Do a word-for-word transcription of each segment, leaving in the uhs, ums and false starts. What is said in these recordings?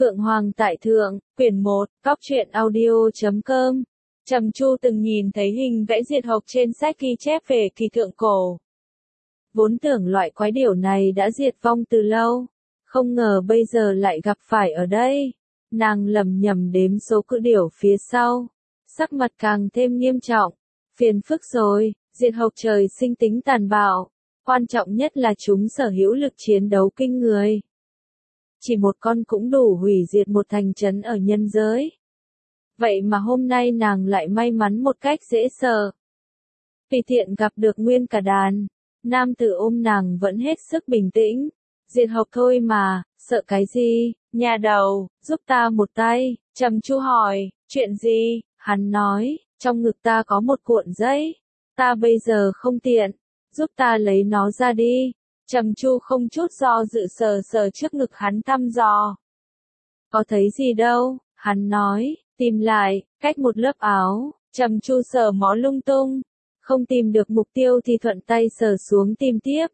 Phượng Hoàng tại Thượng, quyển một, cóc truyện audio chấm com. Trầm Chu từng nhìn thấy hình vẽ diệt hộc trên sách ghi chép về kỳ thượng cổ. Vốn tưởng loại quái điểu này đã diệt vong từ lâu, không ngờ bây giờ lại gặp phải ở đây. Nàng lầm nhầm đếm số cự điểu phía sau, sắc mặt càng thêm nghiêm trọng. Phiền phức rồi, diệt hộc trời sinh tính tàn bạo, quan trọng nhất là chúng sở hữu lực chiến đấu kinh người. Chỉ một con cũng đủ hủy diệt một thành trấn ở nhân giới. Vậy mà hôm nay nàng lại may mắn một cách dễ sợ. Tùy tiện gặp được nguyên cả đàn, nam tử ôm nàng vẫn hết sức bình tĩnh. Diệt hộc thôi mà, sợ cái gì, nhà đầu, giúp ta một tay. Trầm Chu hỏi, chuyện gì? Hắn nói, trong ngực ta có một cuộn giấy, ta bây giờ không tiện, giúp ta lấy nó ra đi. Trầm Chu không chút do dự sờ sờ trước ngực hắn thăm dò. Có thấy gì đâu, hắn nói, tìm lại, cách một lớp áo. Trầm Chu sờ mó lung tung, không tìm được mục tiêu thì thuận tay sờ xuống tìm tiếp.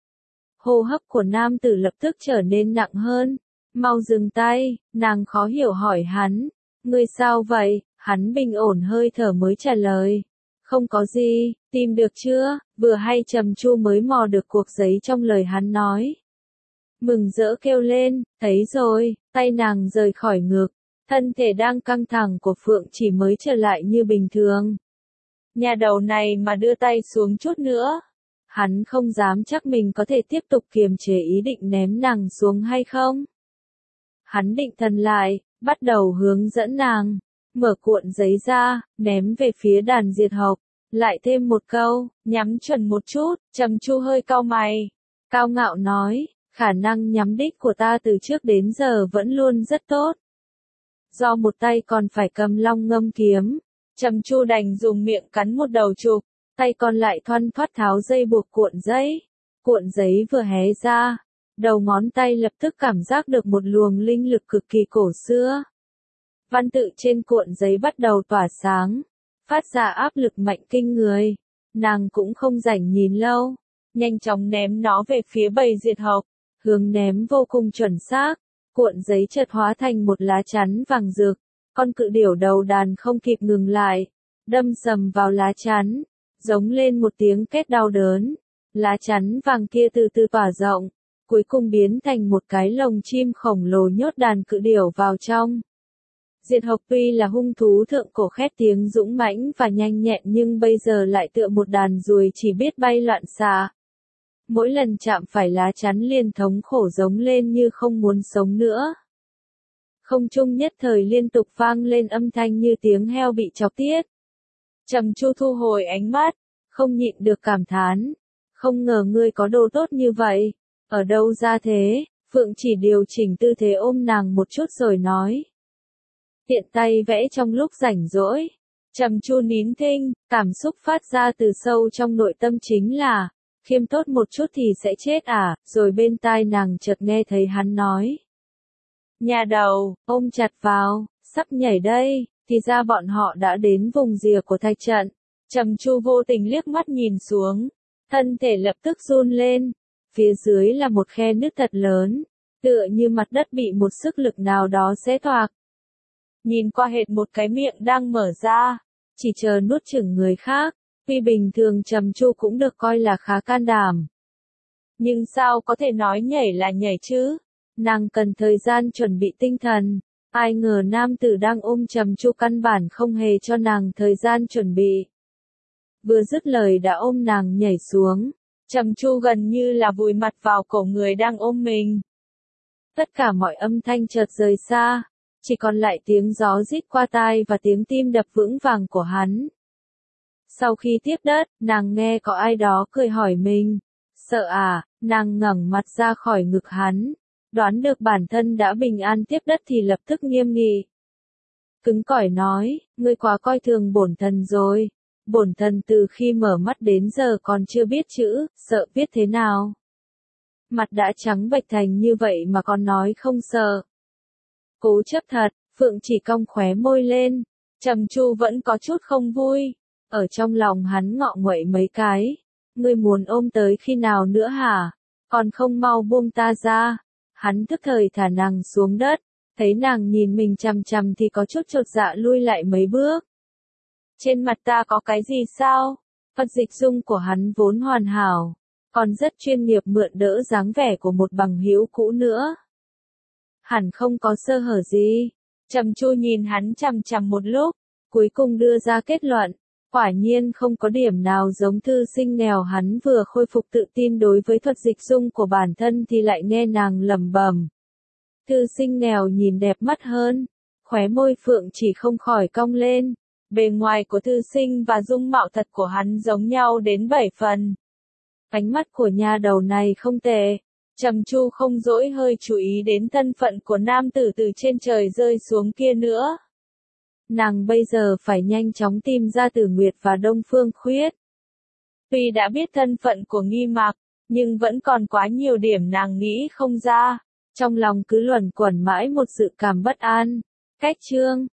Hô hấp của nam tử lập tức trở nên nặng hơn. Mau dừng tay, nàng khó hiểu hỏi hắn, ngươi sao vậy? Hắn bình ổn hơi thở mới trả lời. Không có gì, tìm được chưa? Vừa hay Trầm Chu mới mò được cuộc giấy trong lời hắn nói. Mừng rỡ kêu lên, thấy rồi, tay nàng rời khỏi ngực, thân thể đang căng thẳng của Phượng chỉ mới trở lại như bình thường. Nhà đầu này mà đưa tay xuống chút nữa, hắn không dám chắc mình có thể tiếp tục kiềm chế ý định ném nàng xuống hay không. Hắn định thần lại, bắt đầu hướng dẫn nàng, mở cuộn giấy ra, ném về phía đàn diệt hộc. Lại thêm một câu, nhắm chuẩn một chút. Trầm Chu hơi cau mày, cao ngạo nói, khả năng nhắm đích của ta từ trước đến giờ vẫn luôn rất tốt. Do một tay còn phải cầm long ngâm kiếm, Trầm Chu đành dùng miệng cắn một đầu trục, tay còn lại thoăn thoắt tháo dây buộc cuộn giấy. Cuộn giấy vừa hé ra, đầu ngón tay lập tức cảm giác được một luồng linh lực cực kỳ cổ xưa. Văn tự trên cuộn giấy bắt đầu tỏa sáng, phát ra áp lực mạnh kinh người. Nàng cũng không rảnh nhìn lâu, nhanh chóng ném nó về phía bầy diệt hộc. Hướng ném vô cùng chuẩn xác, cuộn giấy chợt hóa thành một lá chắn vàng rực. Con cự điểu đầu đàn không kịp ngừng lại, đâm sầm vào lá chắn, giống lên một tiếng két đau đớn. Lá chắn vàng kia từ từ tỏa rộng, cuối cùng biến thành một cái lồng chim khổng lồ nhốt đàn cự điểu vào trong. Diệt hộc tuy là hung thú thượng cổ khét tiếng dũng mãnh và nhanh nhẹn nhưng bây giờ lại tựa một đàn ruồi chỉ biết bay loạn xạ. Mỗi lần chạm phải lá chắn liền thống khổ giống lên như không muốn sống nữa. Không trung nhất thời liên tục vang lên âm thanh như tiếng heo bị chọc tiết. Trầm Chu thu hồi ánh mắt, không nhịn được cảm thán. Không ngờ ngươi có đồ tốt như vậy, ở đâu ra thế? Phượng chỉ điều chỉnh tư thế ôm nàng một chút rồi nói. Tiện tay vẽ trong lúc rảnh rỗi. Trầm Chu nín thinh, cảm xúc phát ra từ sâu trong nội tâm chính là, khiêm tốt một chút thì sẽ chết à, rồi bên tai nàng chợt nghe thấy hắn nói. Nhà đầu, ôm chặt vào, sắp nhảy đây, thì ra bọn họ đã đến vùng rìa của thạch trận. Trầm Chu vô tình liếc mắt nhìn xuống, thân thể lập tức run lên, phía dưới là một khe nứt thật lớn, tựa như mặt đất bị một sức lực nào đó xé toạc. Nhìn qua hệt một cái miệng đang mở ra, chỉ chờ nuốt chửng người khác, tuy bình thường Trầm Chu cũng được coi là khá can đảm. Nhưng sao có thể nói nhảy là nhảy chứ? Nàng cần thời gian chuẩn bị tinh thần, ai ngờ nam tử đang ôm Trầm Chu căn bản không hề cho nàng thời gian chuẩn bị. Vừa dứt lời đã ôm nàng nhảy xuống, Trầm Chu gần như là vùi mặt vào cổ người đang ôm mình. Tất cả mọi âm thanh chợt rời xa, chỉ còn lại tiếng gió rít qua tai và tiếng tim đập vững vàng của hắn. Sau khi tiếp đất, nàng nghe có ai đó cười hỏi mình. Sợ à, nàng ngẩng mặt ra khỏi ngực hắn, đoán được bản thân đã bình an tiếp đất thì lập tức nghiêm nghị. Cứng cỏi nói, ngươi quá coi thường bổn thần rồi. Bổn thần từ khi mở mắt đến giờ còn chưa biết chữ, sợ viết thế nào. Mặt đã trắng bệch thành như vậy mà còn nói không sợ. Cố chấp thật, Phượng chỉ cong khóe môi lên. Trầm Chu vẫn có chút không vui. Ở trong lòng hắn ngọ nguậy mấy cái. Ngươi muốn ôm tới khi nào nữa hả? Còn không mau buông ta ra. Hắn tức thời thả nàng xuống đất, Thấy nàng nhìn mình chằm chằm thì có chút chột dạ lui lại mấy bước. Trên mặt ta có cái gì sao? Phật dịch dung của hắn vốn hoàn hảo, còn rất chuyên nghiệp mượn đỡ dáng vẻ của một bằng hữu cũ nữa. Hẳn không có sơ hở gì. Trầm Chu nhìn hắn chằm chằm một lúc, cuối cùng đưa ra kết luận, quả nhiên không có điểm nào giống thư sinh nghèo. Hắn vừa khôi phục tự tin đối với thuật dịch dung của bản thân thì lại nghe nàng lẩm bẩm. Thư sinh nghèo nhìn đẹp mắt hơn, khóe môi Phượng Chỉ không khỏi cong lên. Bề ngoài của thư sinh và dung mạo thật của hắn giống nhau đến bảy phần. Ánh mắt của nhà đầu này không tệ. Trầm Chu không dỗi hơi chú ý đến thân phận của nam tử từ trên trời rơi xuống kia nữa. Nàng bây giờ phải nhanh chóng tìm ra Tử Nguyệt và Đông Phương Khuyết. Tuy đã biết thân phận của Nghi Mạc, nhưng vẫn còn quá nhiều điểm nàng nghĩ không ra. Trong lòng cứ luẩn quẩn mãi một dự cảm bất an. Cách chương